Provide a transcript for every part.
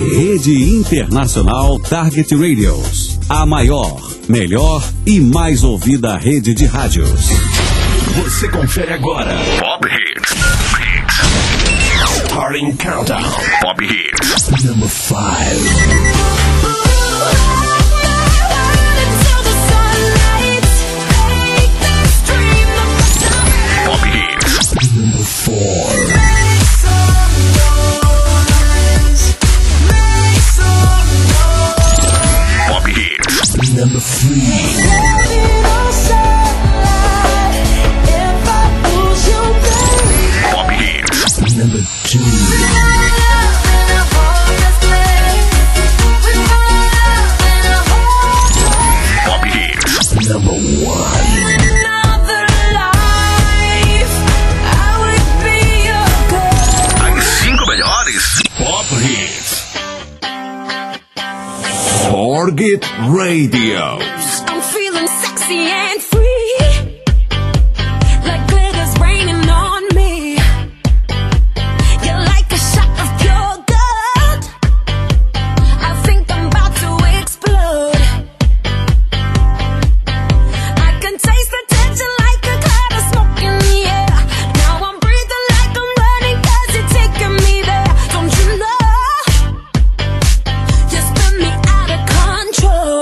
Rede Internacional Target Radios. A maior, melhor e mais ouvida rede de rádios. Você confere agora Pop Hits. Starting Countdown. Pop Hits. Number 5. Number 4. Pop Hits. Number 3. Pop Hits. Number 2. Pop Hits. Number 1. Pop Hits. Target Radio. I'm feeling sexy and free, like glitter's raining on me. You're like a shot of pure gold. I think I'm about to explode. I can taste the tension like a cloud of smoke in the air. Now I'm breathing like I'm running 'cause you're taking me there. Don't you know? You spin me out of control.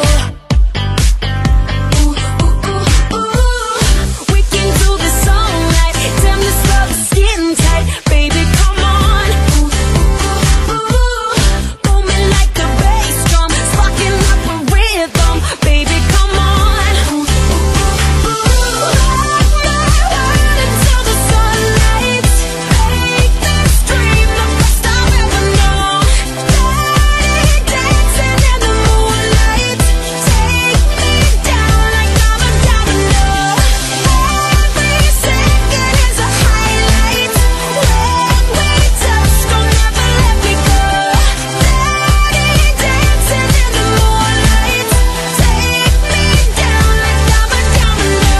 Ooh, ooh, ooh, ooh. We can do this all night. Damn, this love is getting tight. Baby, come on. Ooh, ooh, ooh, ooh. Booming like a bass drum, sparking up a rhythm. Baby, come on. Ooh, ooh, ooh, ooh. Until the sunlight. Make this dream the best I've ever known. Dancing in the moonlight. Take me down like I'm a domino. Every second is a highlight. When we touch, don't ever let me go. Dancing in the moonlight. Take me down like I'm a domino.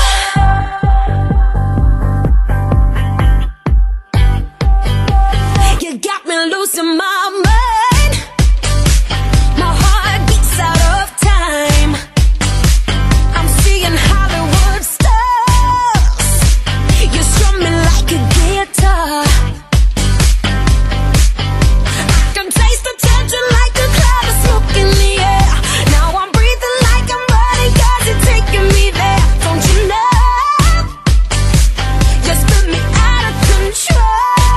You got me losing my mind. My heart beats out of time. I'm seeing Hollywood stars. You strum me like a guitar. I can taste the tension like a cloud of smoke in the air. Now I'm breathing like I'm running 'cause you're taking me there. Don't you know? You spin me out of control.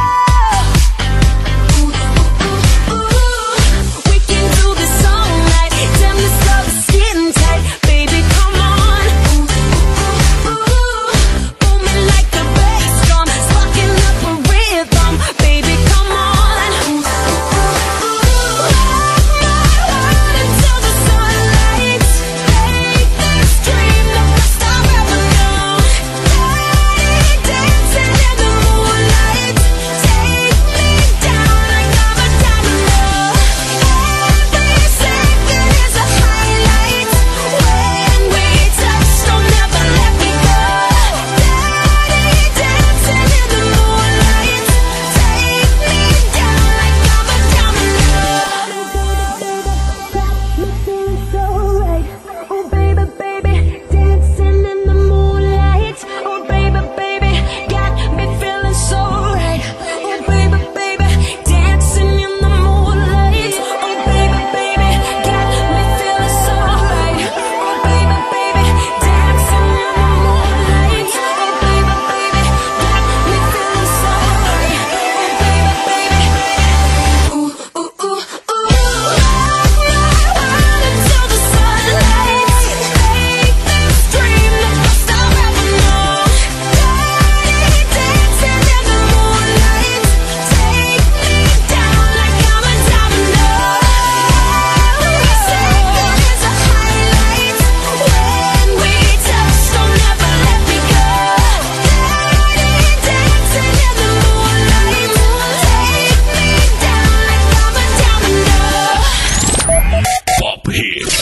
Ooh, ooh, ooh, ooh. We can do this all night. Damn, this love is getting tight. Baby, come on. Ooh, ooh, ooh, ooh. Booming like a bass drum, sparking up a rhythm. Baby, come on. Ooh, ooh, ooh, ooh. Until the sunlight. Make this dream the best I've ever known. Dancing in the moonlight. Take me down like I'm a domino. Every second is a highlight. When we touch, don't ever let me go. Dancing in the moonlight. Take me down like I'm a domino. Me feeling so right. Oh baby, baby, dancing in the moonlight. Oh baby, baby, got me feeling so right. Oh baby, baby, dancing in the moonlight. Oh baby, baby, got me feeling so right. Oh baby, baby, dancing in the moonlight. Oh baby, baby, got me feeling so right. Oh baby, baby, ooh, ooh, ooh, ooh. Until the sunlight. Make this dream the best I've ever known. Dancing in the moonlight. Take me down like I'm a domino. Every second is a highlight. When we touch, don't ever let me go. Dancing in the moonlight. Take me down like I'm a domino. Pop Hits.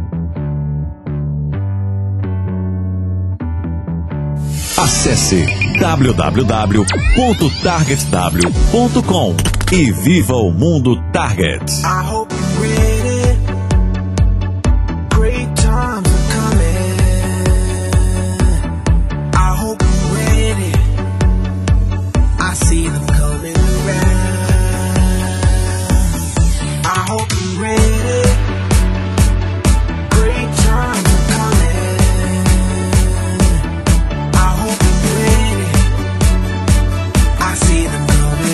Acesse www.targetw.com e viva o mundo Target. I hope you're ready. Great times are coming. I hope you're ready. I see them coming around. I hope you're ready. Great times are coming. I hope you're ready. I see them coming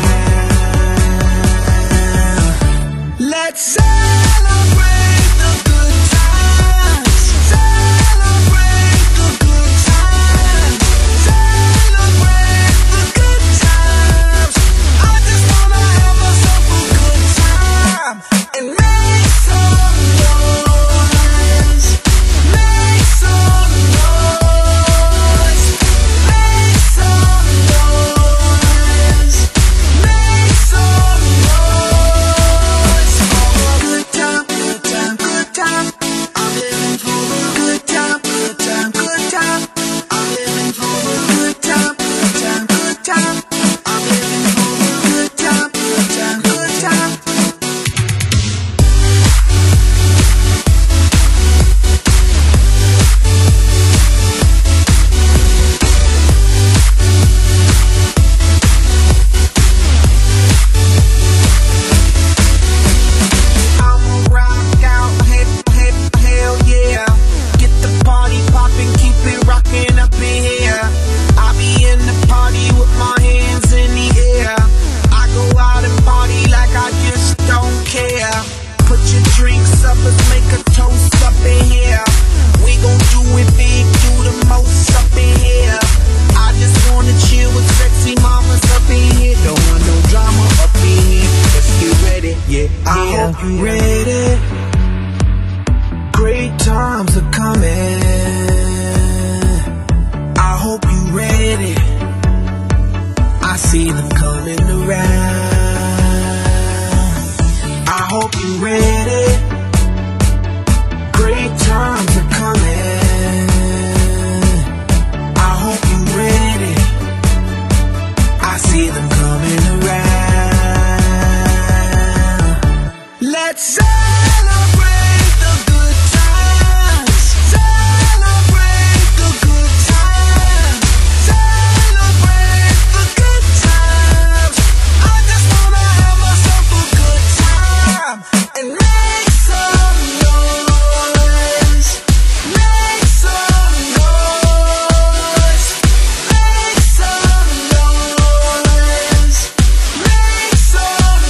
around. Let's celebrate the good times. Celebrate the good times. Celebrate the good times. I just wanna have myself a good time and make some noise. Make some noise. Make some noise. Make some noise. For a good time, good time, good time. I'm living for a good time, good time, good time. I'm living for a good time, good time, good time. I'm living for a good time, good time, good time. I'ma rock out, hell yeah. Get the party poppin', keep it rockin' up in here. I be in the party with my hands in the air. I go out and party like I just don't care. Put your drinks up, let's make a toast up in here. We gon' do it big, do the most up in here. I just wanna chill with sexy mamas up in here. Don't want no drama up in here. Let's get ready, yeah. I hope you ready. Great times are coming. I hope you ready. I see them coming around. I hope you ready. Great times are coming. I hope you ready. I see them coming around. Let's celebrate the good times. Celebrate the good times. Celebrate the good times. I just wanna have myself a good time and make some noise. Make some noise. Make some noise. Make some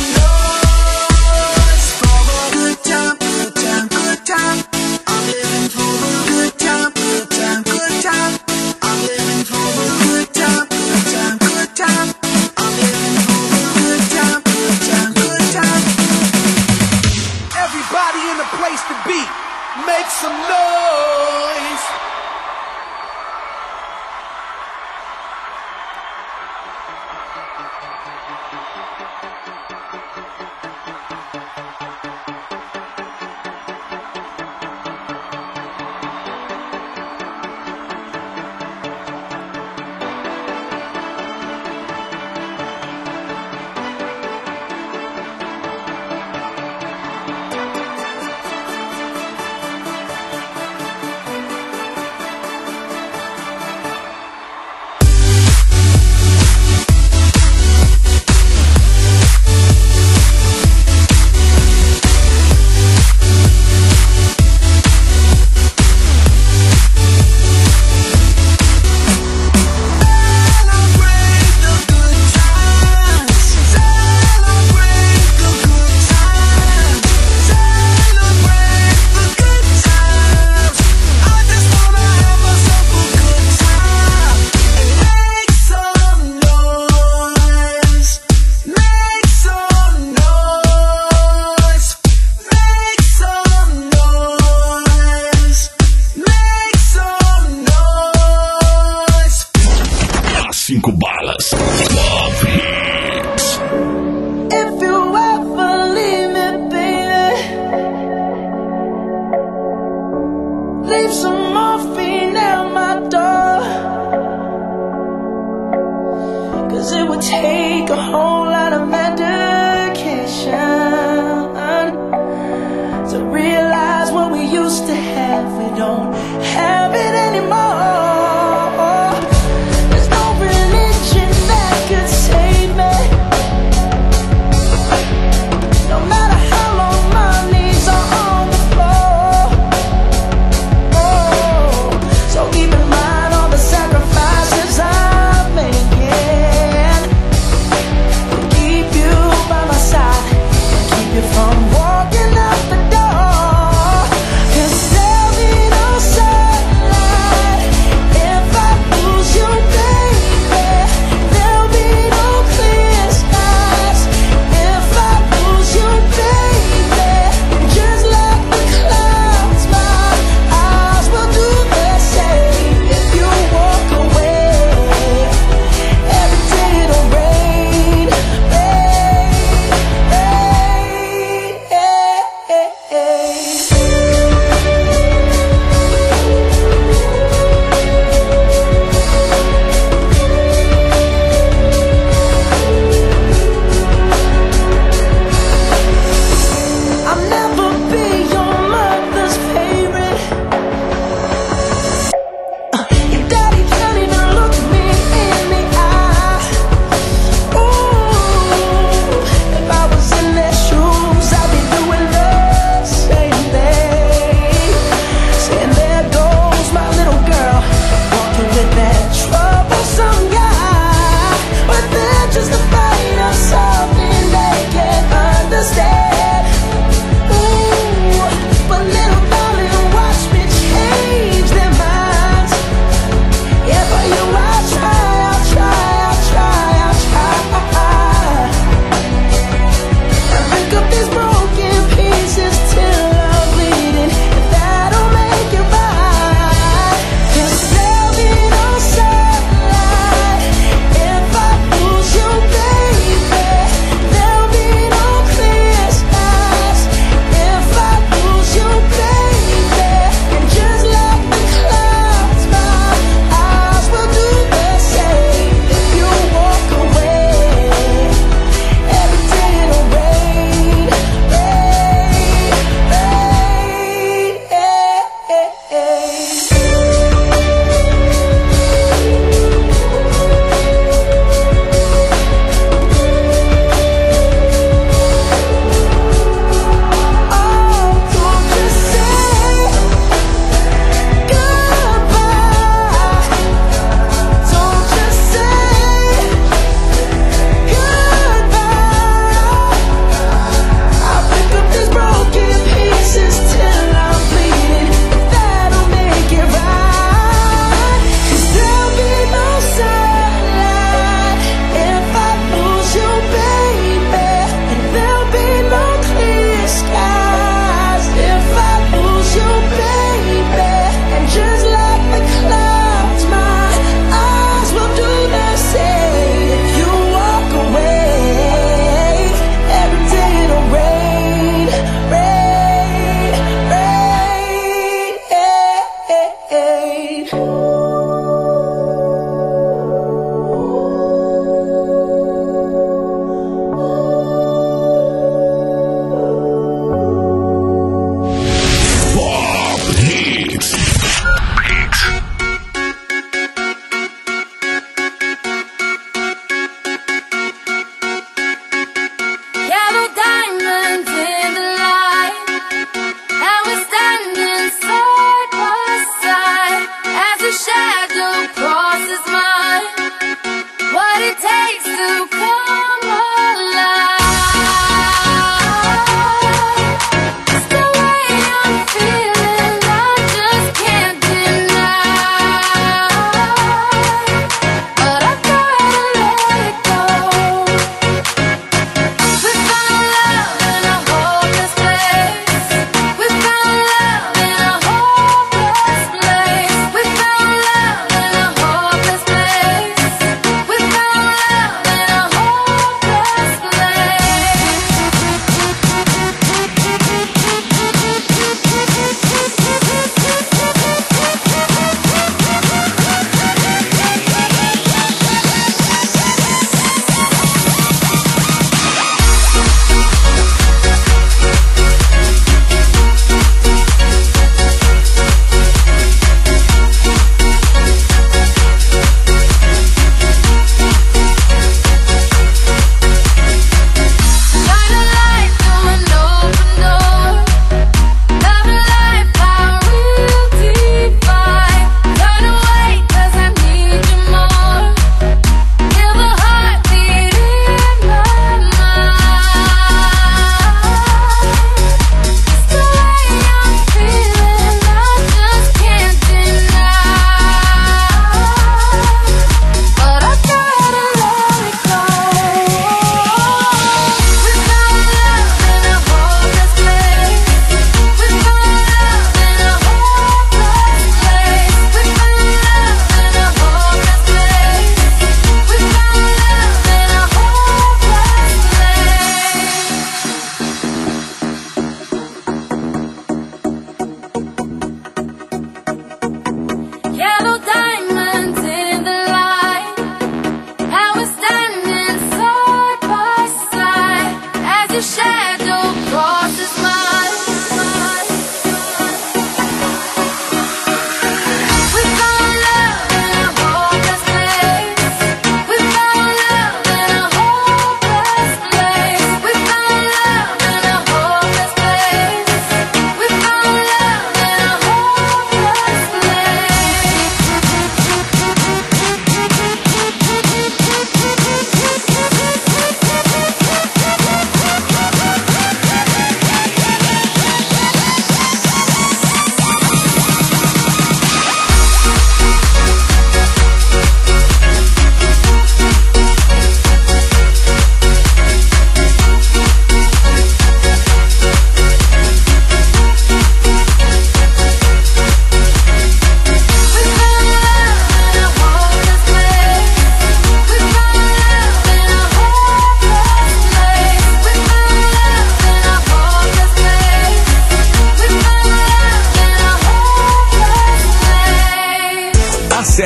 noise. For a good time, good time, good time. I'm living for a good time, good time, good time. I'm living for a good time, good time, good time. I'm living for a good time, good time, good time. Everybody in the place to be, make some noise. leave some morphine at my door. 'cause it would take a whole lot of medication to realize what we used to have, we don't have it anymore. There's no religion that could save me, no matter how long my knees are on the floor. Oh, so keep in mind all the sacrifices I'm making to keep you by my side, keep you from walking out the door. 'Cause there'll be no sunlight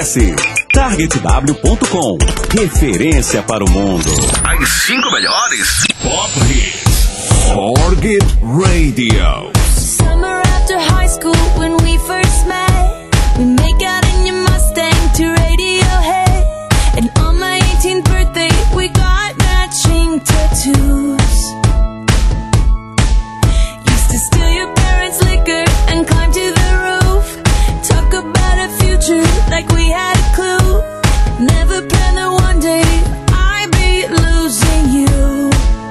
Acesse targetw.com. Referência para o mundo. As 5 melhores Pop Hits. Target Radio. Summer after high school when we first met, we make out in your Mustang to Radiohead. And on my 18th birthday we got matching tattoos. Used to steal your parents' liquor and climb to the roof. Talk about a future like we had a clue. Never planned that one day I'd be losing you.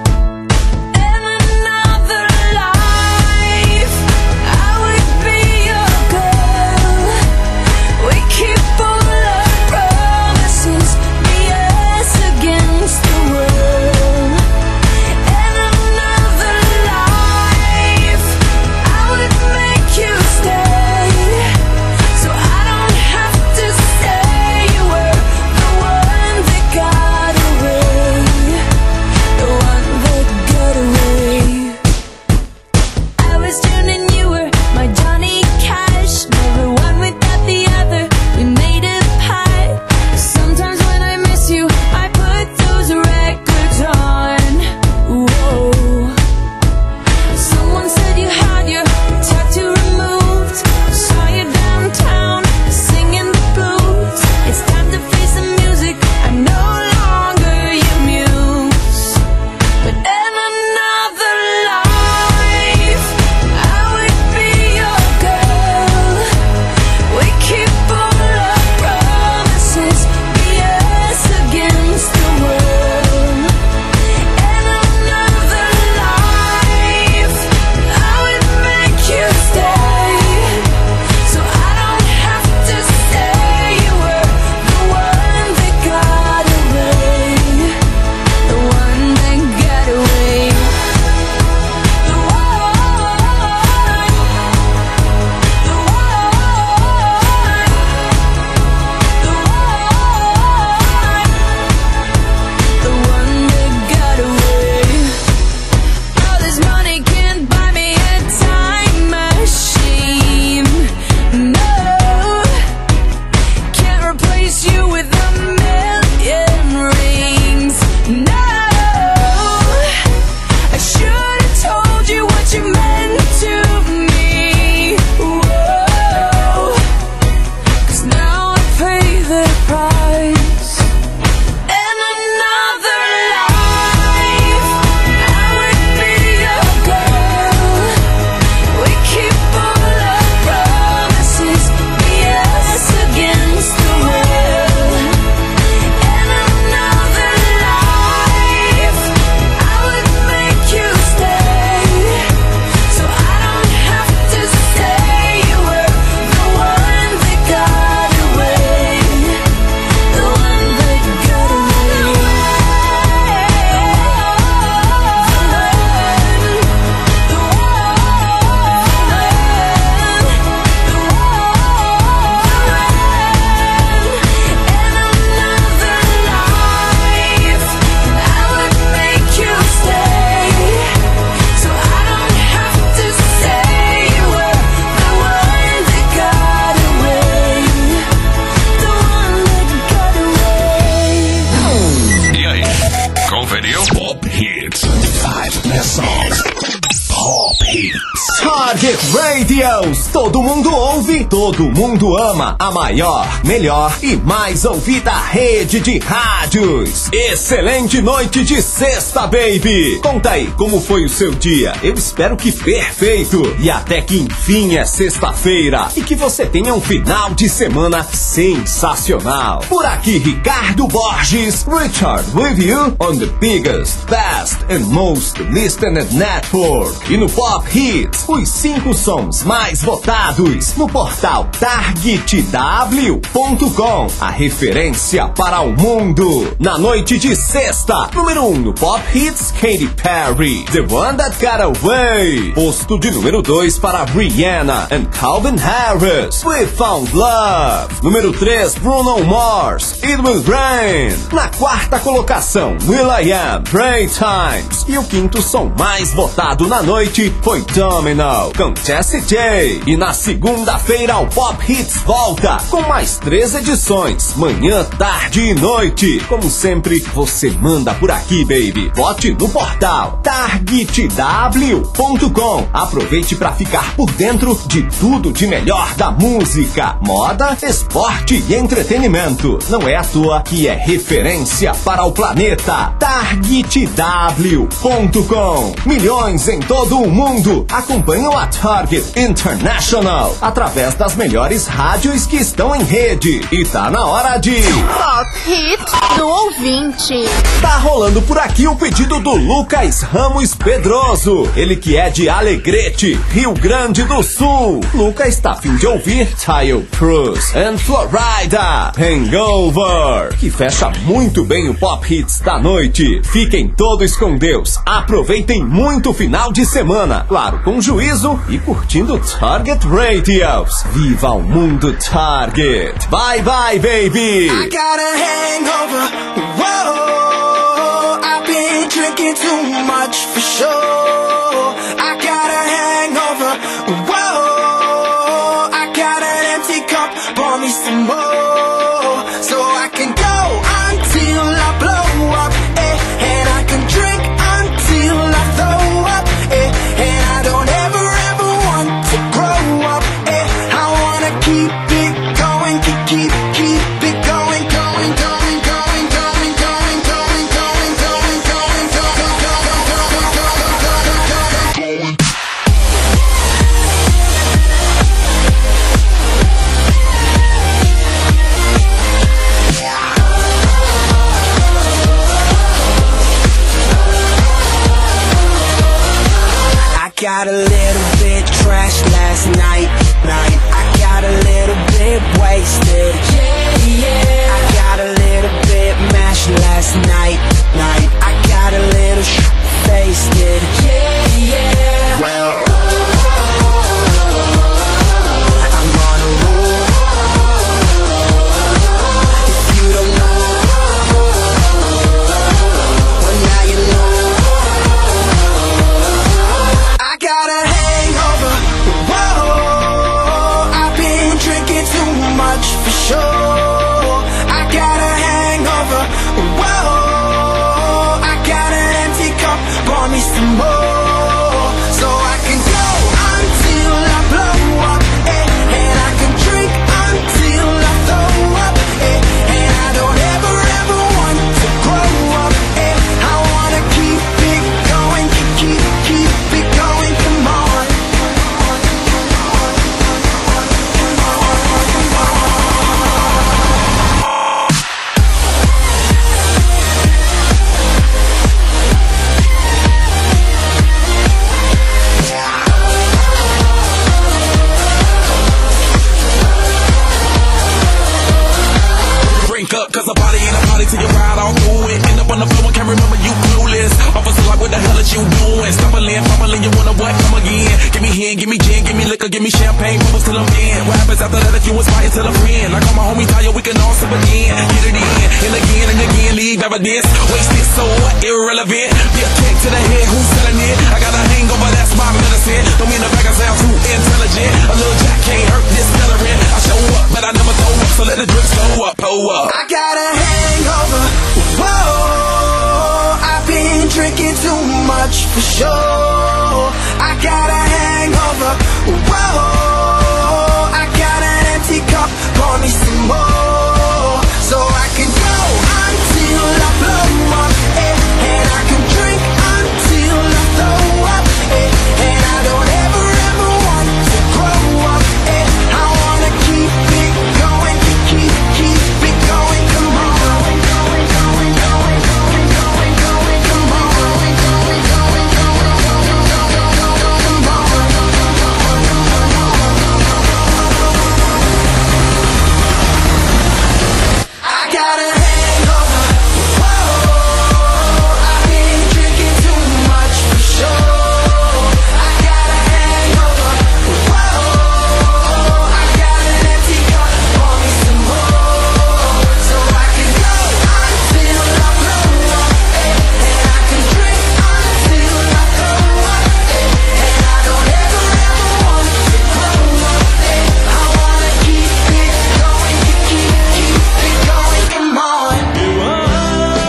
Target Radios. Todo mundo ouve, todo mundo ama. A maior, melhor e mais ouvida rede de rádios. Excelente noite de sexta, baby. Conta aí, como foi o seu dia? Eu espero que perfeito. E até que enfim é sexta-feira. E que você tenha um final de semana sensacional. Por aqui, Ricardo Borges. Richard with you on the biggest, best and most listened network. E no Pop Hits, os 5 sons mais votados no portal targetw.com, a referência para o mundo. Na noite de sexta, número 1 no Pop Hits, Katy Perry, The One That Got Away. Posto de número 2 para Rihanna and Calvin Harris, We Found Love. Número 3, Bruno Mars, It Will Rain. Na quarta colocação, will.i.am, Pray Times. E o quinto som mais votado na noite foi Domino, com Jessie J. E na segunda-feira o Pop Hits volta com mais 3 edições, manhã, tarde e noite. Como sempre, você manda por aqui, baby. Vote no portal targetw.com. Aproveite para ficar por dentro de tudo de melhor da música, moda, esporte e entretenimento. Não é à toa que é referência para o planeta. targetw.com. Milhões em todo o mundo acompanham a Target International através das melhores rádios que estão em rede. E tá na hora de Pop Hit do ouvinte. Tá rolando por aqui o pedido do Lucas Ramos Pedroso. Ele que é de Alegrete, Rio Grande do Sul. Lucas tá a fim de ouvir Tile Cruz and Florida Hangover, que fecha muito bem o Pop Hits da noite. Fiquem todos com Deus. Aproveitem muito o final de semana, claro, com juízo e curtindo Target Radios. Viva o mundo Target. Bye bye, baby. I got a hangover. Whoa, I've been drinking too much for sure. I got a hangover. Whoa, I got an empty cup. Pour me some more, so I can go until I blow up, and I can drink until I throw up, and I don't ever want to grow up, I wanna keep it going, keep it going, going, going, going, going, going, going, going, going, going, going, going. I got a little bit trash last night. I got a little bit wasted. I got a little bit mashed last night. I got a little wasted. Well, I'm on a roll. If you don't know, well now you know. I got a hangover. Whoa, I've been drinking too much for sure. I got a hangover. Whoa, I got an empty cup. Pour me some more, so I can go until I blow up, and I can drink until I throw up, and I don't ever want to grow up, I wanna keep it going, keep it going, come on. Drink up, cause a party ain't a party till you ride all through it. End up on the floor and can't remember you clueless. Officer like, what the hell is you doing? Stumbling, fumbling, you wanna what? Come again. Give me hen, give me gin, give me liquor, give me champagne, bubbles till I'm in. What happens after that if you inspire till a friend? Like all my homies tell you we can all sip again. Get it in, and again, leave evidence. Wasted, so what? Irrelevant. Be a kick to the head, who's selling it? I got a hangover, that's my medicine. Don't mean the fact I sound too intelligent. A little jack can't hurt this celebrant. I show up, but I never throw up, so let the drip slow up, pull up. I got a hangover. Whoa, I've been drinking too much for sure. I got a hangover. Whoa, I got an empty cup. Pour me some more, so I can go until I blow up, and I can drink until I throw up, and I don't ever want to grow up, I wanna keep it going, keep it going, come on. Going, going, going, going, going, going, come on. Going, going, going, going,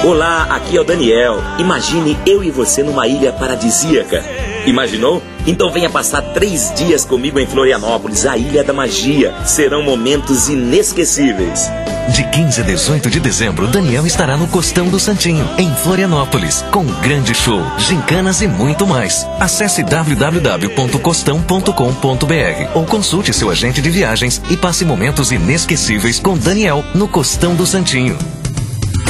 Olá, aqui é o Daniel. Imagine eu e você numa ilha paradisíaca. Imaginou? Então venha passar 3 dias comigo em Florianópolis, a Ilha da Magia. Serão momentos inesquecíveis. De 15 a 18 de dezembro, Daniel estará no Costão do Santinho, em Florianópolis, com um grande show, gincanas e muito mais. Acesse www.costão.com.br ou consulte seu agente de viagens e passe momentos inesquecíveis com Daniel no Costão do Santinho.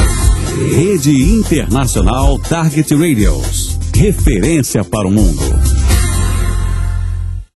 Rede Internacional Target Radios. Referência para o mundo.